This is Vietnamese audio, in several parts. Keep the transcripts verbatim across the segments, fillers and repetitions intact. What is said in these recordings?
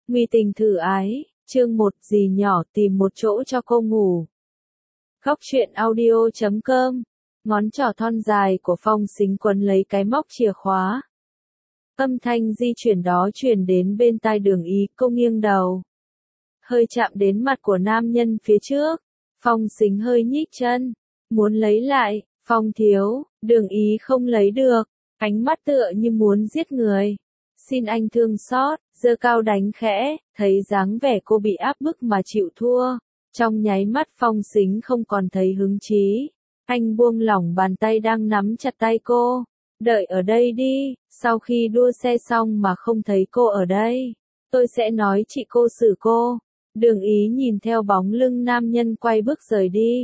Nguy tình thử ái, chương một dì nhỏ tìm một chỗ cho cô ngủ. Góc truyện audio chấm com, ngón trỏ thon dài của Phong Sính quấn lấy cái móc chìa khóa. Âm thanh di chuyển đó truyền đến bên tai Đường Ý, cô nghiêng đầu. Hơi chạm đến mặt của nam nhân phía trước, Phong Sính hơi nhích chân, muốn lấy lại, Phong thiếu, Đường Ý không lấy được, ánh mắt tựa như muốn giết người. Xin anh thương xót, giơ cao đánh khẽ, thấy dáng vẻ cô bị áp bức mà chịu thua. Trong nháy mắt Phong Sính không còn thấy hứng chí. Anh buông lỏng bàn tay đang nắm chặt tay cô. Đợi ở đây đi, sau khi đua xe xong mà không thấy cô ở đây, tôi sẽ nói chị cô xử cô. Đường Ý nhìn theo bóng lưng nam nhân quay bước rời đi.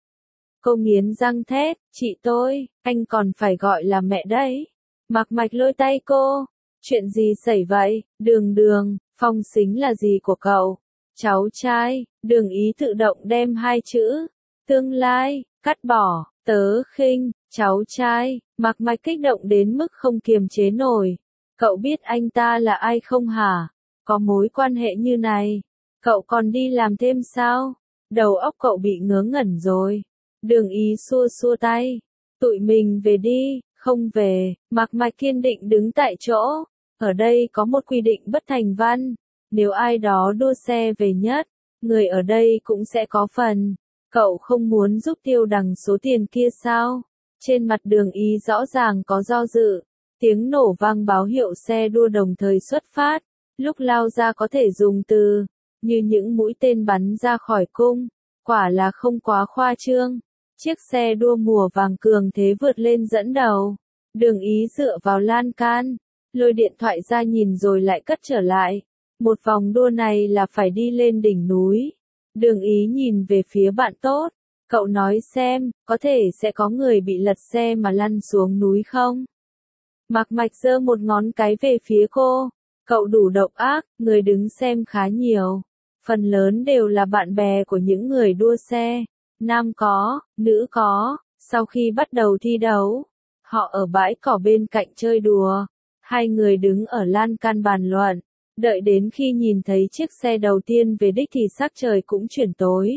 Cô nghiến răng thét, chị tôi, anh còn phải gọi là mẹ đấy. Mạc Mạch lôi tay cô. Chuyện gì xảy vậy, Đường Đường, Phong Sính là gì của cậu? Cháu trai, Đường Ý tự động đem hai chữ, tương lai, cắt bỏ, tớ khinh, cháu trai, Mạc Mạch kích động đến mức không kiềm chế nổi. Cậu biết anh ta là ai không hả? Có mối quan hệ như này, cậu còn đi làm thêm sao? Đầu óc cậu bị ngớ ngẩn rồi. Đường Ý xua xua tay, tụi mình về đi. Không về, Mạc Mạch kiên định đứng tại chỗ. Ở đây có một quy định bất thành văn. Nếu ai đó đua xe về nhất, người ở đây cũng sẽ có phần. Cậu không muốn giúp Tiêu Đằng số tiền kia sao? Trên mặt Đường Ý rõ ràng có do dự. Tiếng nổ vang báo hiệu xe đua đồng thời xuất phát. Lúc lao ra có thể dùng từ, như những mũi tên bắn ra khỏi cung. Quả là không quá khoa trương. Chiếc xe đua mùa vàng cường thế vượt lên dẫn đầu. Đường Ý dựa vào lan can, lôi điện thoại ra nhìn rồi lại cất trở lại. Một vòng đua này là phải đi lên đỉnh núi. Đường Ý nhìn về phía bạn tốt. Cậu nói xem, có thể sẽ có người bị lật xe mà lăn xuống núi không? Mạc Mạch giơ một ngón cái về phía cô. Cậu đủ độc ác, người đứng xem khá nhiều. Phần lớn đều là bạn bè của những người đua xe. Nam có, nữ có. Sau khi bắt đầu thi đấu, họ ở bãi cỏ bên cạnh chơi đùa. Hai người đứng ở lan can bàn luận. Đợi đến khi nhìn thấy chiếc xe đầu tiên về đích thì sắc trời cũng chuyển tối.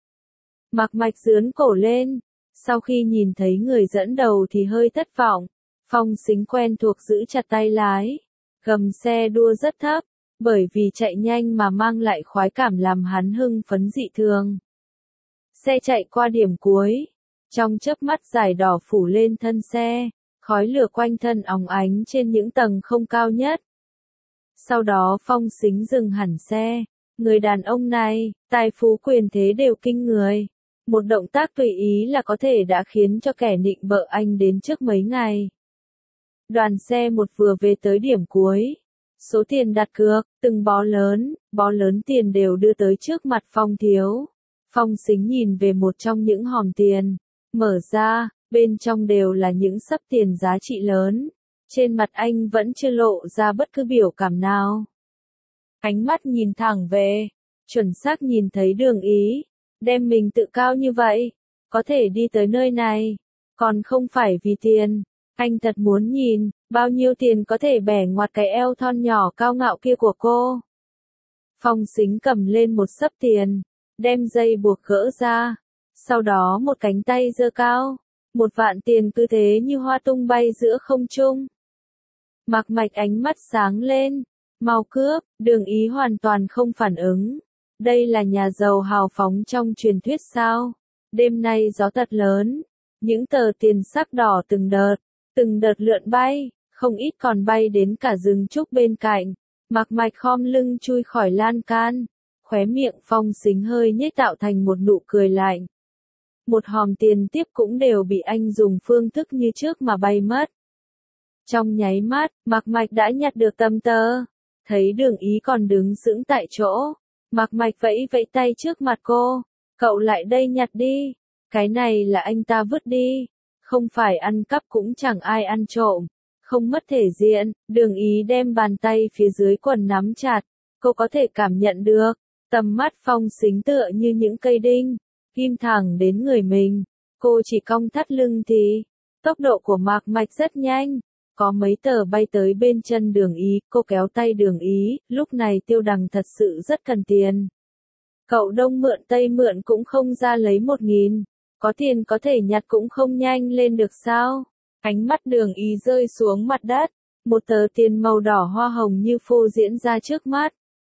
Mạc Mạch giướn cổ lên. Sau khi nhìn thấy người dẫn đầu thì hơi thất vọng. Phong Sính quen thuộc giữ chặt tay lái. Gầm xe đua rất thấp, bởi vì chạy nhanh mà mang lại khoái cảm làm hắn hưng phấn dị thường. Xe chạy qua điểm cuối. Trong chớp mắt dài đỏ phủ lên thân xe, khói lửa quanh thân óng ánh trên những tầng không cao nhất. Sau đó Phong Sính dừng hẳn xe. Người đàn ông này, tài phú quyền thế đều kinh người. Một động tác tùy ý là có thể đã khiến cho kẻ nịnh bợ anh đến trước mấy ngày. Đoàn xe một vừa về tới điểm cuối. Số tiền đặt cược, từng bó lớn, bó lớn tiền đều đưa tới trước mặt Phong thiếu. Phong Sính nhìn về một trong những hòm tiền. Mở ra, bên trong đều là những xấp tiền giá trị lớn. Trên mặt anh vẫn chưa lộ ra bất cứ biểu cảm nào. Ánh mắt nhìn thẳng về, chuẩn xác nhìn thấy Đường Ý. Đem mình tự cao như vậy, có thể đi tới nơi này, còn không phải vì tiền. Anh thật muốn nhìn, bao nhiêu tiền có thể bẻ ngoặt cái eo thon nhỏ cao ngạo kia của cô. Phong Sính cầm lên một xấp tiền, đem dây buộc gỡ ra. Sau đó một cánh tay giơ cao, một vạn tiền cứ thế như hoa tung bay giữa không trung. Mạc Mạch ánh mắt sáng lên, mau cướp. Đường Ý hoàn toàn không phản ứng. Đây là nhà giàu hào phóng trong truyền thuyết sao? Đêm nay gió thật lớn, những tờ tiền sắc đỏ từng đợt, từng đợt lượn bay, không ít còn bay đến cả rừng trúc bên cạnh. Mạc Mạch khom lưng chui khỏi lan can, khóe miệng Phong Sính hơi nhếch tạo thành một nụ cười lạnh. Một hòm tiền tiếp cũng đều bị anh dùng phương thức như trước mà bay mất. Trong nháy mắt, Mạc Mạch đã nhặt được tấm tờ. Thấy Đường Ý còn đứng sững tại chỗ, Mạc Mạch vẫy vẫy tay trước mặt cô. Cậu lại đây nhặt đi. Cái này là anh ta vứt đi. Không phải ăn cắp cũng chẳng ai ăn trộm. Không mất thể diện. Đường Ý đem bàn tay phía dưới quần nắm chặt. Cô có thể cảm nhận được. Tầm mắt Phong Sính tựa như những cây đinh, ghim thẳng đến người mình. Cô chỉ cong thắt lưng thì. Tốc độ của Mạc Mạch rất nhanh. Có mấy tờ bay tới bên chân Đường Ý, cô kéo tay Đường Ý, lúc này Tiêu Đằng thật sự rất cần tiền. Cậu đông mượn tây mượn cũng không ra lấy một nghìn, có tiền có thể nhặt cũng không nhanh lên được sao? Ánh mắt Đường Ý rơi xuống mặt đất, một tờ tiền màu đỏ hoa hồng như phô diễn ra trước mắt.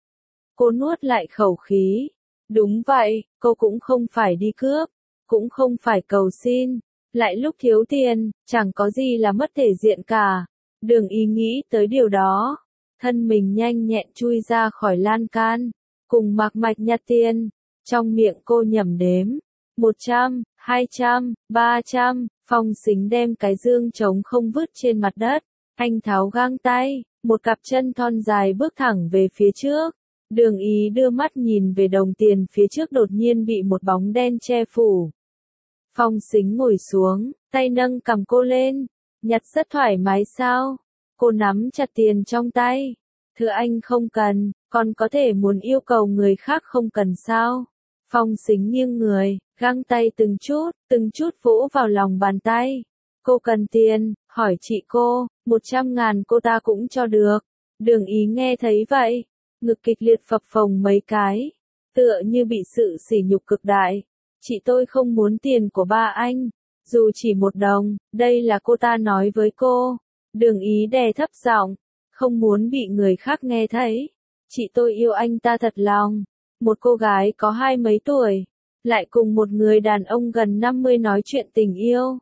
Cô nuốt lại khẩu khí. Đúng vậy, cô cũng không phải đi cướp, cũng không phải cầu xin, lại lúc thiếu tiền, chẳng có gì là mất thể diện cả. Đường Ý nghĩ tới điều đó, thân mình nhanh nhẹn chui ra khỏi lan can, cùng Mạc Mạch nhặt tiền, trong miệng cô nhẩm đếm, một trăm, hai trăm, ba trăm, Phong Sính đem cái dương trống không vứt trên mặt đất, anh tháo găng tay, một cặp chân thon dài bước thẳng về phía trước. Đường Ý đưa mắt nhìn về đồng tiền phía trước đột nhiên bị một bóng đen che phủ. Phong Sính ngồi xuống, tay nâng cầm cô lên, nhặt rất thoải mái sao? Cô nắm chặt tiền trong tay. Thưa anh không cần, còn có thể muốn yêu cầu người khác không cần sao? Phong Sính nghiêng người, găng tay từng chút, từng chút vỗ vào lòng bàn tay. Cô cần tiền, hỏi chị cô, một trăm ngàn cô ta cũng cho được. Đường Ý nghe thấy vậy, ngực kịch liệt phập phồng mấy cái, tựa như bị sự sỉ nhục cực đại. Chị tôi không muốn tiền của ba anh, dù chỉ một đồng, đây là cô ta nói với cô. Đường Ý đè thấp giọng, không muốn bị người khác nghe thấy. Chị tôi yêu anh ta thật lòng. Một cô gái có hai mấy tuổi, lại cùng một người đàn ông gần năm mươi nói chuyện tình yêu.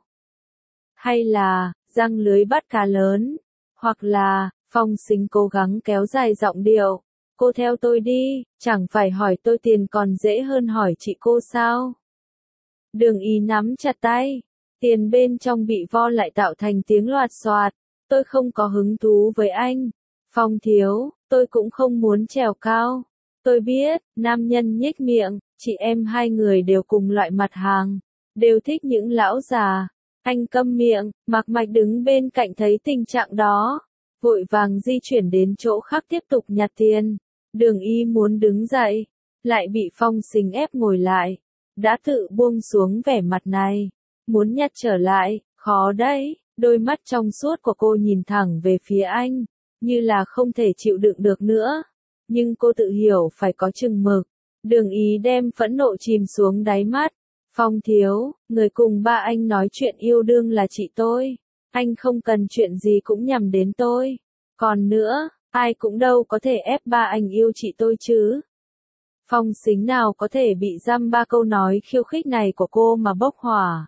Hay là, răng lưới bắt cá lớn, hoặc là, Phong Sính cố gắng kéo dài giọng điệu. Cô theo tôi đi, chẳng phải hỏi tôi tiền còn dễ hơn hỏi chị cô sao? Đường Ý nắm chặt tay, tiền bên trong bị vo lại tạo thành tiếng loạt xoạt. Tôi không có hứng thú với anh. Phong thiếu, tôi cũng không muốn trèo cao. Tôi biết, nam nhân nhếch miệng, chị em hai người đều cùng loại mặt hàng, đều thích những lão già. Anh câm miệng, Mạc Mạch đứng bên cạnh thấy tình trạng đó, vội vàng di chuyển đến chỗ khác tiếp tục nhặt tiền. Đường Ý muốn đứng dậy, lại bị Phong Sính ép ngồi lại. Đã tự buông xuống vẻ mặt này, muốn nhặt trở lại, khó đấy. Đôi mắt trong suốt của cô nhìn thẳng về phía anh, như là không thể chịu đựng được nữa. Nhưng cô tự hiểu phải có chừng mực. Đường Ý đem phẫn nộ chìm xuống đáy mắt. Phong thiếu, người cùng ba anh nói chuyện yêu đương là chị tôi. Anh không cần chuyện gì cũng nhằm đến tôi. Còn nữa, ai cũng đâu có thể ép ba anh yêu chị tôi chứ. Phong Sính nào có thể bị dăm ba câu nói khiêu khích này của cô mà bốc hỏa.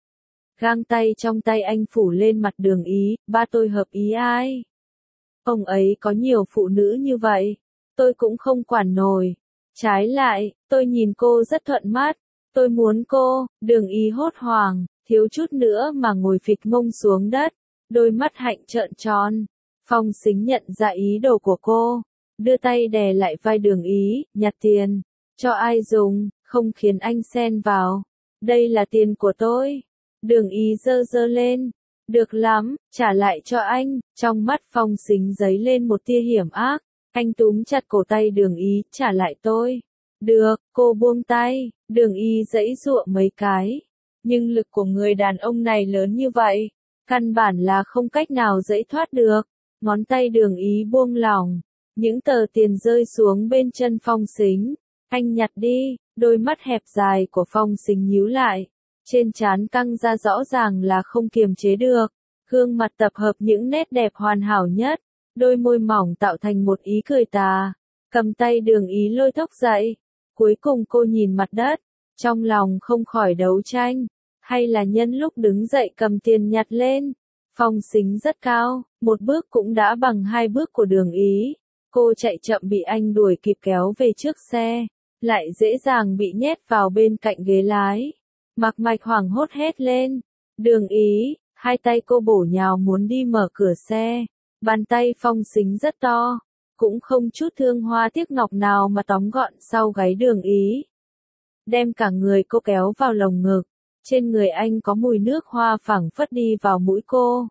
Găng tay trong tay anh phủ lên mặt Đường Ý, ba tôi hợp ý ai? Ông ấy có nhiều phụ nữ như vậy, tôi cũng không quản nổi. Trái lại, tôi nhìn cô rất thuận mắt, tôi muốn cô. Đường Ý hốt hoảng, thiếu chút nữa mà ngồi phịch mông xuống đất, đôi mắt hạnh trợn tròn. Phong Sính nhận ra ý đồ của cô, đưa tay đè lại vai Đường Ý, nhặt tiền, cho ai dùng, không khiến anh xen vào. Đây là tiền của tôi. Đường Ý giơ giơ lên, được lắm, trả lại cho anh. Trong mắt Phong Sính giấy lên một tia hiểm ác, anh túm chặt cổ tay Đường Ý, trả lại tôi. Được, cô buông tay. Đường Ý giãy giụa mấy cái, nhưng lực của người đàn ông này lớn như vậy, căn bản là không cách nào giãy thoát được. Ngón tay Đường Ý buông lỏng, những tờ tiền rơi xuống bên chân Phong Sính. Anh nhặt đi. Đôi mắt hẹp dài của Phong Sính nhíu lại, trên trán căng ra rõ ràng là không kiềm chế được. Gương mặt tập hợp những nét đẹp hoàn hảo nhất, đôi môi mỏng tạo thành một ý cười tà. Cầm tay Đường Ý lôi thốc dậy. Cuối cùng cô nhìn mặt đất, trong lòng không khỏi đấu tranh. Hay là nhân lúc đứng dậy cầm tiền nhặt lên. Phong Sính rất cao, một bước cũng đã bằng hai bước của Đường Ý. Cô chạy chậm bị anh đuổi kịp kéo về trước xe, lại dễ dàng bị nhét vào bên cạnh ghế lái. Mạc Mạch hoảng hốt hét lên. Đường Ý, hai tay cô bổ nhào muốn đi mở cửa xe. Bàn tay Phong Sính rất to, cũng không chút thương hoa tiếc ngọc nào mà tóm gọn sau gáy Đường Ý. Đem cả người cô kéo vào lồng ngực. Trên người anh có mùi nước hoa phảng phất đi vào mũi cô.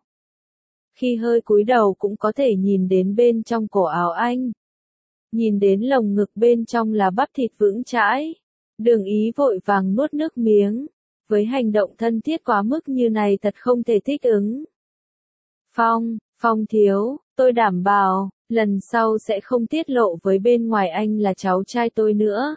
Khi hơi cúi đầu cũng có thể nhìn đến bên trong cổ áo anh. Nhìn đến lồng ngực bên trong là bắp thịt vững chãi. Đường Ý vội vàng nuốt nước miếng. Với hành động thân thiết quá mức như này thật không thể thích ứng. Phong, Phong thiếu, tôi đảm bảo, lần sau sẽ không tiết lộ với bên ngoài anh là cháu trai tôi nữa.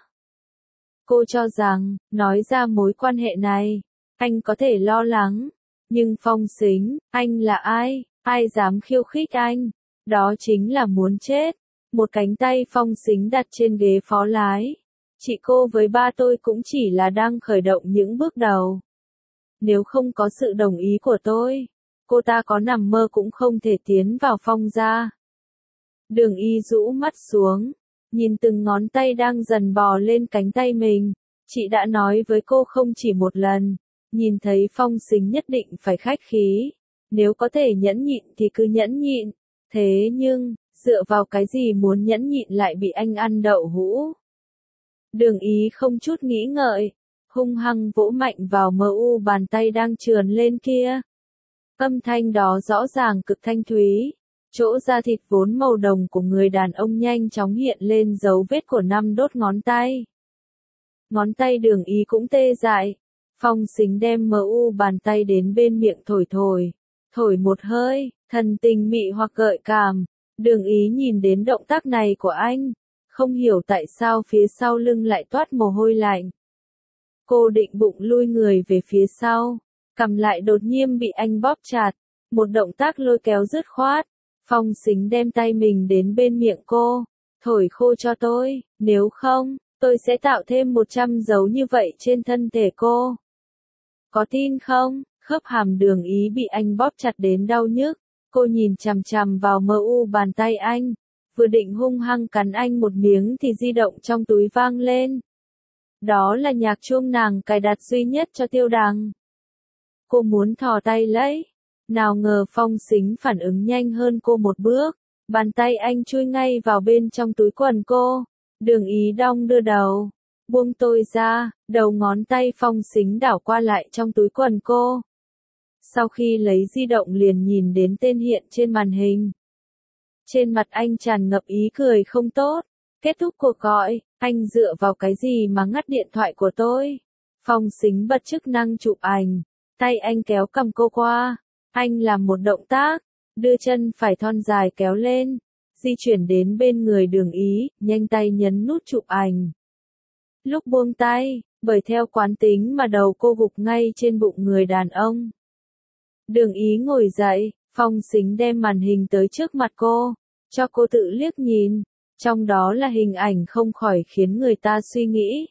Cô cho rằng, nói ra mối quan hệ này, anh có thể lo lắng. Nhưng Phong Sính, anh là ai? Ai dám khiêu khích anh? Đó chính là muốn chết. Một cánh tay Phong Sính đặt trên ghế phó lái. Chị cô với ba tôi cũng chỉ là đang khởi động những bước đầu. Nếu không có sự đồng ý của tôi, cô ta có nằm mơ cũng không thể tiến vào Phong gia. Đường Y rũ mắt xuống, nhìn từng ngón tay đang dần bò lên cánh tay mình. Chị đã nói với cô không chỉ một lần, nhìn thấy Phong Sính nhất định phải khách khí. Nếu có thể nhẫn nhịn thì cứ nhẫn nhịn. Thế nhưng, dựa vào cái gì muốn nhẫn nhịn lại bị anh ăn đậu hũ? Đường Y không chút nghĩ ngợi, hung hăng vỗ mạnh vào mờ u bàn tay đang trườn lên kia. Âm thanh đó rõ ràng cực thanh thúy. Chỗ da thịt vốn màu đồng của người đàn ông nhanh chóng hiện lên dấu vết của năm đốt ngón tay. Ngón tay Đường Y cũng tê dại. Phong Sính đem mờ u bàn tay đến bên miệng thổi thổi. Thổi một hơi, thần tình mị hoặc gợi cảm. Đường Y nhìn đến động tác này của anh. Không hiểu tại sao phía sau lưng lại toát mồ hôi lạnh. Cô định bụng lui người về phía sau. Cầm lại đột nhiên bị anh bóp chặt. Một động tác lôi kéo dứt khoát. Phong Sính đem tay mình đến bên miệng cô. Thổi khô cho tôi, nếu không, tôi sẽ tạo thêm một trăm dấu như vậy trên thân thể cô. Có tin không? Khớp hàm Đường Y bị anh bóp chặt đến đau nhức. Cô nhìn chằm chằm vào mờ u bàn tay anh. Vừa định hung hăng cắn anh một miếng thì di động trong túi vang lên. Đó là nhạc chuông nàng cài đặt duy nhất cho Tiêu Đằng. Cô muốn thò tay lấy. Nào ngờ Phong Sính phản ứng nhanh hơn cô một bước. Bàn tay anh chui ngay vào bên trong túi quần cô. Đường Y đong đưa đầu. Buông tôi ra, đầu ngón tay Phong Sính đảo qua lại trong túi quần cô. Sau khi lấy di động liền nhìn đến tên hiện trên màn hình. Trên mặt anh tràn ngập ý cười không tốt. Kết thúc cuộc gọi, anh dựa vào cái gì mà ngắt điện thoại của tôi? Phong Sính bật chức năng chụp ảnh. Tay anh kéo cầm cô qua. Anh làm một động tác, đưa chân phải thon dài kéo lên, di chuyển đến bên người Đường Y, nhanh tay nhấn nút chụp ảnh. Lúc buông tay, bởi theo quán tính mà đầu cô gục ngay trên bụng người đàn ông. Đường Y ngồi dậy, Phong Sính đem màn hình tới trước mặt cô, cho cô tự liếc nhìn, trong đó là hình ảnh không khỏi khiến người ta suy nghĩ.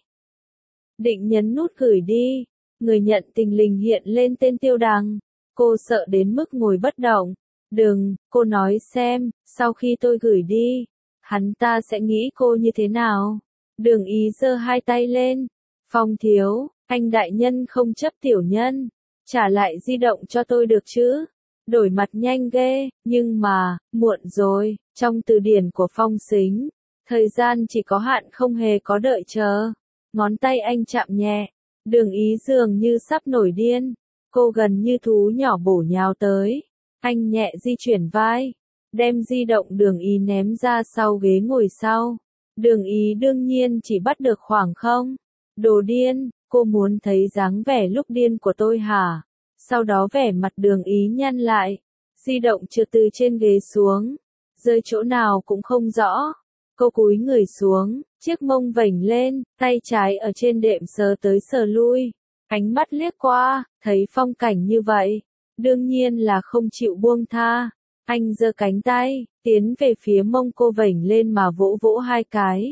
Định nhấn nút gửi đi, người nhận tình lình hiện lên tên Tiêu Đằng. Cô sợ đến mức ngồi bất động. Đừng, cô nói xem, sau khi tôi gửi đi, hắn ta sẽ nghĩ cô như thế nào? Đường Y giơ hai tay lên. Phong thiếu, anh đại nhân không chấp tiểu nhân. Trả lại di động cho tôi được chứ? Đổi mặt nhanh ghê, nhưng mà, muộn rồi, trong từ điển của Phong Sính, thời gian chỉ có hạn không hề có đợi chờ. Ngón tay anh chạm nhẹ, Đường Y dường như sắp nổi điên. Cô gần như thú nhỏ bổ nhào tới. Anh nhẹ di chuyển vai, đem di động Đường Y ném ra sau ghế ngồi sau. Đường Y đương nhiên chỉ bắt được khoảng không. Đồ điên, cô muốn thấy dáng vẻ lúc điên của tôi hả? Sau đó vẻ mặt Đường Y nhăn lại. Di động trượt từ trên ghế xuống. Rơi chỗ nào cũng không rõ. Cô cúi người xuống, chiếc mông vểnh lên, tay trái ở trên đệm sờ tới sờ lui. Ánh mắt liếc qua, thấy phong cảnh như vậy, đương nhiên là không chịu buông tha. Anh giơ cánh tay, tiến về phía mông cô vểnh lên mà vỗ vỗ hai cái.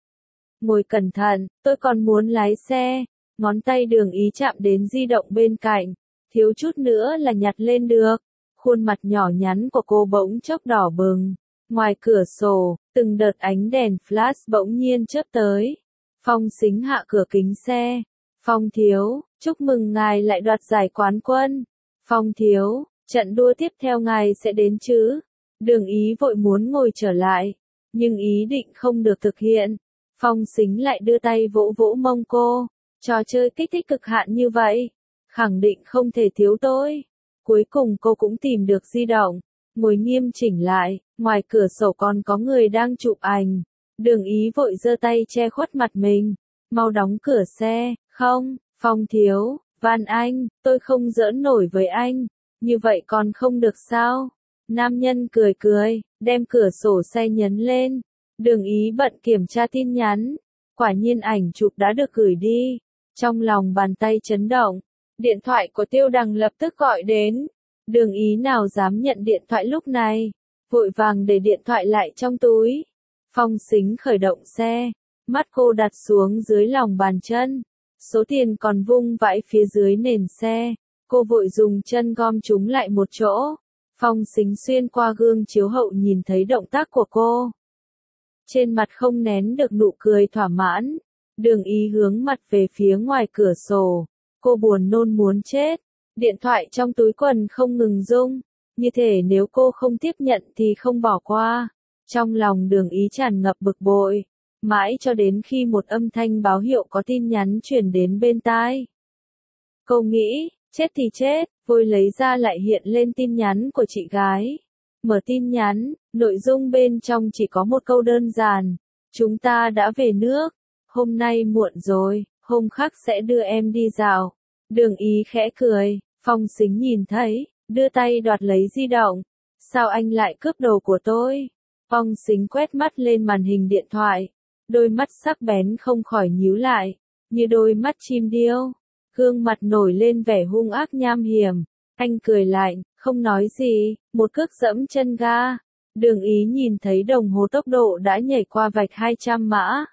Ngồi cẩn thận, tôi còn muốn lái xe. Ngón tay Đường Y chạm đến di động bên cạnh, thiếu chút nữa là nhặt lên được. Khuôn mặt nhỏ nhắn của cô bỗng chốc đỏ bừng. Ngoài cửa sổ, từng đợt ánh đèn flash bỗng nhiên chớp tới. Phong Sính hạ cửa kính xe. Phong thiếu, chúc mừng ngài lại đoạt giải quán quân. Phong thiếu, trận đua tiếp theo ngài sẽ đến chứ? Đường Y vội muốn ngồi trở lại, nhưng ý định không được thực hiện. Phong Sính lại đưa tay vỗ vỗ mông cô. Trò chơi kích thích cực hạn như vậy, khẳng định không thể thiếu tôi. Cuối cùng cô cũng tìm được di động, ngồi nghiêm chỉnh lại, ngoài cửa sổ còn có người đang chụp ảnh. Đường Y vội giơ tay che khuất mặt mình. Mau đóng cửa xe. Không, Phong thiếu, van anh, tôi không giỡn nổi với anh. Như vậy còn không được sao? Nam nhân cười cười, đem cửa sổ xe nhấn lên. Đường Ý bận kiểm tra tin nhắn. Quả nhiên ảnh chụp đã được gửi đi. Trong lòng bàn tay chấn động. Điện thoại của Tiêu Đằng lập tức gọi đến. Đường Ý nào dám nhận điện thoại lúc này. Vội vàng để điện thoại lại trong túi. Phong Sính khởi động xe. Mắt cô đặt xuống dưới lòng bàn chân. Số tiền còn vung vãi phía dưới nền xe. Cô vội dùng chân gom chúng lại một chỗ. Phong Sính xuyên qua gương chiếu hậu nhìn thấy động tác của cô. Trên mặt không nén được nụ cười thỏa mãn. Đường Ý hướng mặt về phía ngoài cửa sổ. Cô buồn nôn muốn chết. Điện thoại trong túi quần không ngừng rung. Như thể nếu cô không tiếp nhận thì không bỏ qua. Trong lòng Đường Ý tràn ngập bực bội. Mãi cho đến khi một âm thanh báo hiệu có tin nhắn chuyển đến bên tai. Cô nghĩ, chết thì chết, vội lấy ra lại hiện lên tin nhắn của chị gái. Mở tin nhắn, nội dung bên trong chỉ có một câu đơn giản. Chúng ta đã về nước. Hôm nay muộn rồi, hôm khác sẽ đưa em đi dạo. Đường Ý khẽ cười, Phong Sính nhìn thấy, đưa tay đoạt lấy di động. Sao anh lại cướp đồ của tôi? Phong Sính quét mắt lên màn hình điện thoại. Đôi mắt sắc bén không khỏi nhíu lại, như đôi mắt chim điêu. Gương mặt nổi lên vẻ hung ác nham hiểm. Anh cười lạnh, không nói gì, một cước dẫm chân ga. Đường Ý nhìn thấy đồng hồ tốc độ đã nhảy qua vạch hai trăm mã.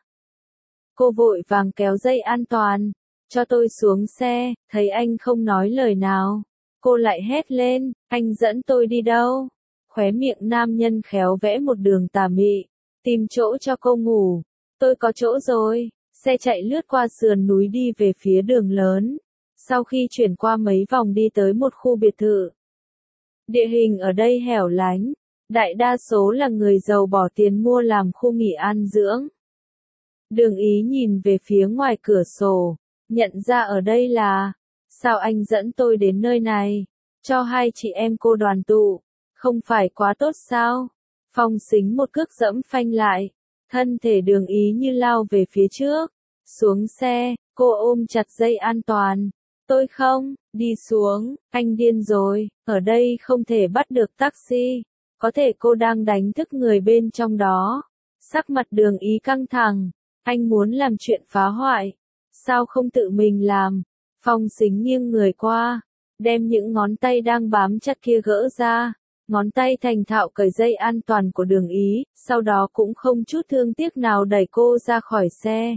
Cô vội vàng kéo dây an toàn. Cho tôi xuống xe, thấy anh không nói lời nào. Cô lại hét lên, anh dẫn tôi đi đâu? Khóe miệng nam nhân khéo vẽ một đường tà mị. Tìm chỗ cho cô ngủ. Tôi có chỗ rồi. Xe chạy lướt qua sườn núi đi về phía đường lớn. Sau khi chuyển qua mấy vòng đi tới một khu biệt thự. Địa hình ở đây hẻo lánh. Đại đa số là người giàu bỏ tiền mua làm khu nghỉ an dưỡng. Đường Ý nhìn về phía ngoài cửa sổ. Nhận ra ở đây là. Sao anh dẫn tôi đến nơi này? Cho hai chị em cô đoàn tụ. Không phải quá tốt sao? Phong Sính một cước dẫm phanh lại. Thân thể Đường Ý như lao về phía trước. Xuống xe, cô ôm chặt dây an toàn. Tôi không, đi xuống, anh điên rồi, ở đây không thể bắt được taxi. Có thể cô đang đánh thức người bên trong đó. Sắc mặt Đường Ý căng thẳng. Anh muốn làm chuyện phá hoại. Sao không tự mình làm? Phong Sính nghiêng người qua. Đem những ngón tay đang bám chặt kia gỡ ra. Ngón tay thành thạo cởi dây an toàn của Đường Ý, sau đó cũng không chút thương tiếc nào đẩy cô ra khỏi xe.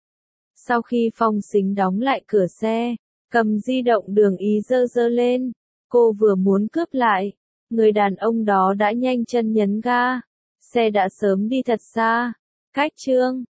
Sau khi Phong Sính đóng lại cửa xe, cầm di động Đường Ý giơ giơ lên, cô vừa muốn cướp lại, người đàn ông đó đã nhanh chân nhấn ga, xe đã sớm đi thật xa. Cách chương